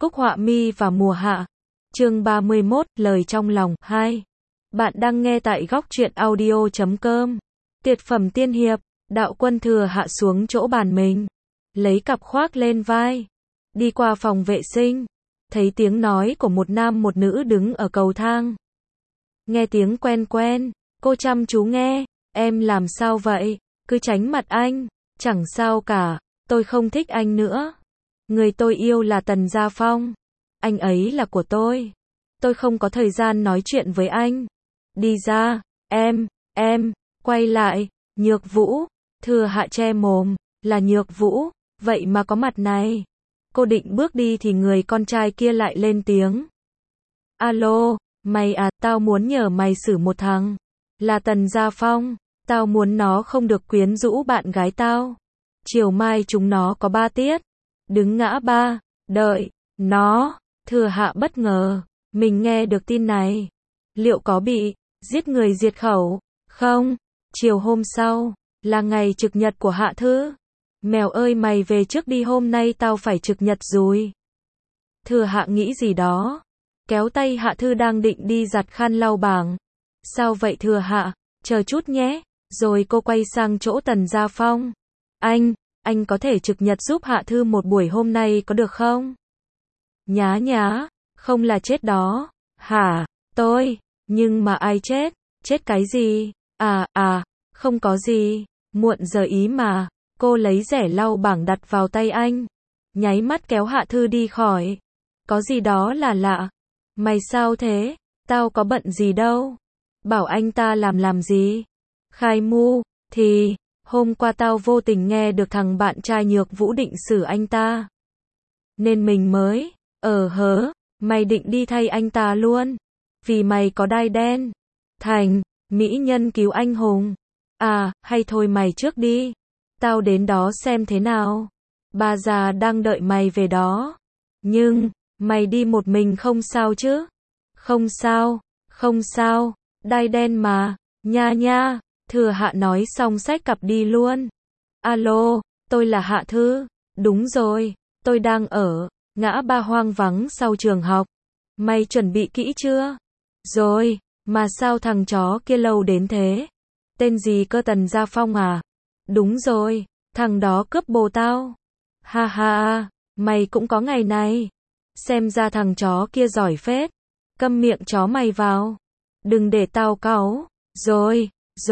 Cúc Họa Mi và Mùa Hạ. Chương 31, lời trong lòng 2. Bạn đang nghe tại góc truyện audio.com. Tuyệt phẩm tiên hiệp. Đạo Quân Thừa Hạ xuống chỗ bàn mình, lấy cặp khoác lên vai, đi qua phòng vệ sinh, thấy tiếng nói của một nam một nữ đứng ở cầu thang. Nghe tiếng quen quen, cô chăm chú nghe. Em làm sao vậy? Cứ tránh mặt anh. Chẳng sao cả, tôi không thích anh nữa. Người tôi yêu là Tần Gia Phong. Anh ấy là của tôi. Tôi không có thời gian nói chuyện với anh. Đi ra. Em, quay lại. Nhược Vũ. Thừa Hạ che mồm. Là Nhược Vũ, vậy mà có mặt này. Cô định bước đi thì người con trai kia lại lên tiếng. Alo, mày à, tao muốn nhờ mày xử một thằng. Là Tần Gia Phong. Tao muốn nó không được quyến rũ bạn gái tao. Chiều mai chúng nó có 3 tiết. Đứng ngã ba, đợi nó. Thừa Hạ bất ngờ, mình nghe được tin này. Liệu có bị giết người diệt khẩu không? Chiều hôm sau là ngày trực nhật của Hạ Thư. Mèo ơi mày về trước đi, hôm nay tao phải trực nhật rồi. Thừa Hạ nghĩ gì đó, kéo tay Hạ Thư đang định đi giặt khăn lau bảng. Sao vậy Thừa Hạ? Chờ chút nhé. Rồi cô quay sang chỗ Tần Gia Phong. Anh có thể trực nhật giúp Hạ Thư một buổi hôm nay có được không? Nhá, không là chết đó. Hả? Tôi? Nhưng mà ai chết? Chết cái gì? Không có gì. Muộn giờ ý mà. Cô lấy rẻ lau bảng đặt vào tay anh, nháy mắt kéo Hạ Thư đi khỏi. Có gì đó là lạ. Mày sao thế? Tao có bận gì đâu. Bảo anh ta làm gì? Khai mu, thì hôm qua tao vô tình nghe được thằng bạn trai Nhược Vũ định xử anh ta. Nên mình mới, mày định đi thay anh ta luôn. Vì mày có đai đen. Thành, mỹ nhân cứu anh hùng. Hay thôi mày trước đi. Tao đến đó xem thế nào. Bà già đang đợi mày về đó. Nhưng, mày đi một mình không sao chứ? Không sao. Đai đen mà. Nha. Thừa Hạ nói xong xách cặp đi luôn. Alo, tôi là Hạ Thư. Đúng rồi, tôi đang ở ngã ba hoang vắng sau trường học. Mày chuẩn bị kỹ chưa? Rồi, mà sao thằng chó kia lâu đến thế? Tên gì cơ, Tần Gia Phong à? Đúng rồi, thằng đó cướp bồ tao. Ha, mày cũng có ngày này. Xem ra thằng chó kia giỏi phết. Câm miệng chó mày vào. Đừng để tao cáu. Rồi,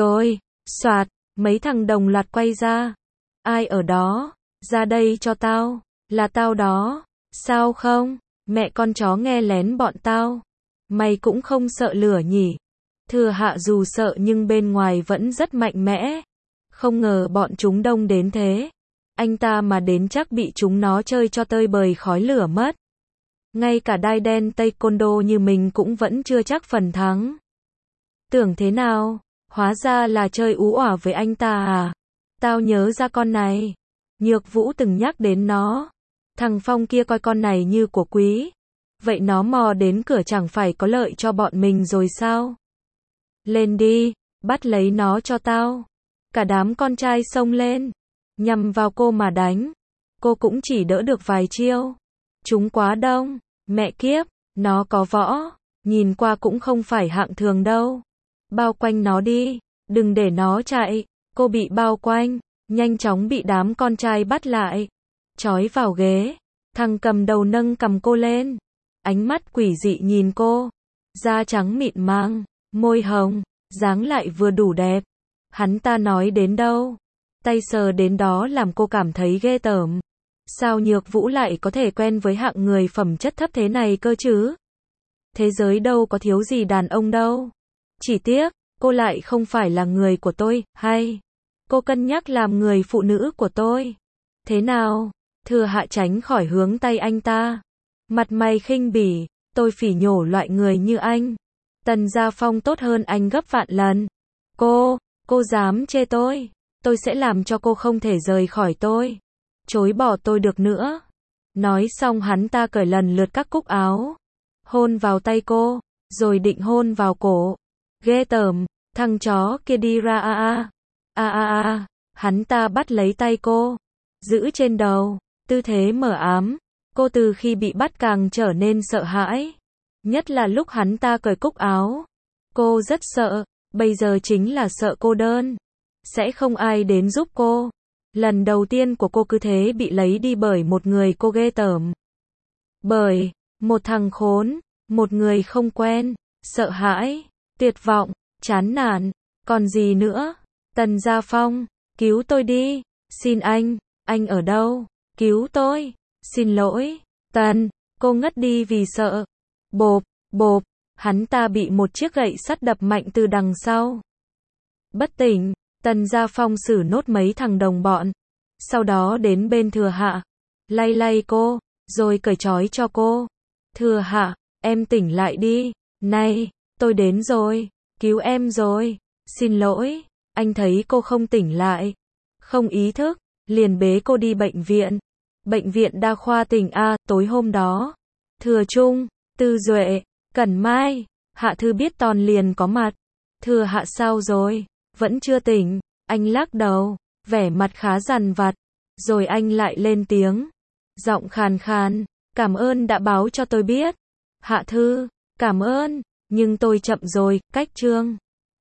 soạt, mấy thằng đồng loạt quay ra. Ai ở đó? Ra đây cho tao. Là tao đó. Sao không? Mẹ con chó nghe lén bọn tao. Mày cũng không sợ lửa nhỉ? Thừa Hạ dù sợ nhưng bên ngoài vẫn rất mạnh mẽ. Không ngờ bọn chúng đông đến thế. Anh ta mà đến chắc bị chúng nó chơi cho tơi bời khói lửa mất. Ngay cả đai đen taekwondo như mình cũng vẫn chưa chắc phần thắng. Tưởng thế nào? Hóa ra là chơi ú ả với anh ta à? Tao nhớ ra con này. Nhược Vũ từng nhắc đến nó. Thằng Phong kia coi con này như của quý. Vậy nó mò đến cửa chẳng phải có lợi cho bọn mình rồi sao? Lên đi, bắt lấy nó cho tao. Cả đám con trai xông lên, nhằm vào cô mà đánh. Cô cũng chỉ đỡ được vài chiêu. Chúng quá đông. Mẹ kiếp, nó có võ. Nhìn qua cũng không phải hạng thường đâu. Bao quanh nó đi, đừng để nó chạy. Cô bị bao quanh, nhanh chóng bị đám con trai bắt lại. Trói vào ghế. Thằng cầm đầu nâng cầm cô lên. Ánh mắt quỷ dị nhìn cô. Da trắng mịn màng, môi hồng, dáng lại vừa đủ đẹp. Hắn ta nói đến đâu, tay sờ đến đó làm cô cảm thấy ghê tởm. Sao Nhược Vũ lại có thể quen với hạng người phẩm chất thấp thế này cơ chứ? Thế giới đâu có thiếu gì đàn ông đâu. Chỉ tiếc, cô lại không phải là người của tôi, hay cô cân nhắc làm người phụ nữ của tôi. Thế nào? Thừa Hạ tránh khỏi hướng tay anh ta. Mặt mày khinh bỉ, tôi phỉ nhổ loại người như anh. Tần Gia Phong tốt hơn anh gấp vạn lần. Cô dám chê tôi sẽ làm cho cô không thể rời khỏi tôi, chối bỏ tôi được nữa. Nói xong hắn ta cởi lần lượt các cúc áo, hôn vào tay cô, rồi định hôn vào cổ. Ghê tởm, thằng chó kia đi ra. Hắn ta bắt lấy tay cô, giữ trên đầu, tư thế mờ ám. Cô từ khi bị bắt càng trở nên sợ hãi. Nhất là lúc hắn ta cởi cúc áo. Cô rất sợ, bây giờ chính là sợ cô đơn. Sẽ không ai đến giúp cô. Lần đầu tiên của cô cứ thế bị lấy đi bởi một người cô ghê tởm. Bởi một thằng khốn, một người không quen, sợ hãi, tuyệt vọng, chán nản, còn gì nữa? Tần Gia Phong, cứu tôi đi, xin anh ở đâu? Cứu tôi, xin lỗi, Tần, cô ngất đi vì sợ. Bộp, bộp, hắn ta bị một chiếc gậy sắt đập mạnh từ đằng sau. Bất tỉnh, Tần Gia Phong xử nốt mấy thằng đồng bọn. Sau đó đến bên Thừa Hạ, lay lay cô, rồi cởi trói cho cô. Thừa Hạ, em tỉnh lại đi, này, tôi đến rồi, cứu em rồi, xin lỗi, anh thấy cô không tỉnh lại, không ý thức, liền bế cô đi bệnh viện. Bệnh viện đa khoa tỉnh A. Tối hôm đó, Thừa Trung, Tư Duệ, Cẩn Mai, Hạ Thư Biết Tòn liền có mặt. Thừa Hạ sao rồi? Vẫn chưa tỉnh. Anh lắc đầu, vẻ mặt khá dằn vặt. Rồi anh lại lên tiếng, giọng khàn khàn, cảm ơn đã báo cho tôi biết. Hạ Thư, cảm ơn, nhưng tôi chậm rồi, cách chương.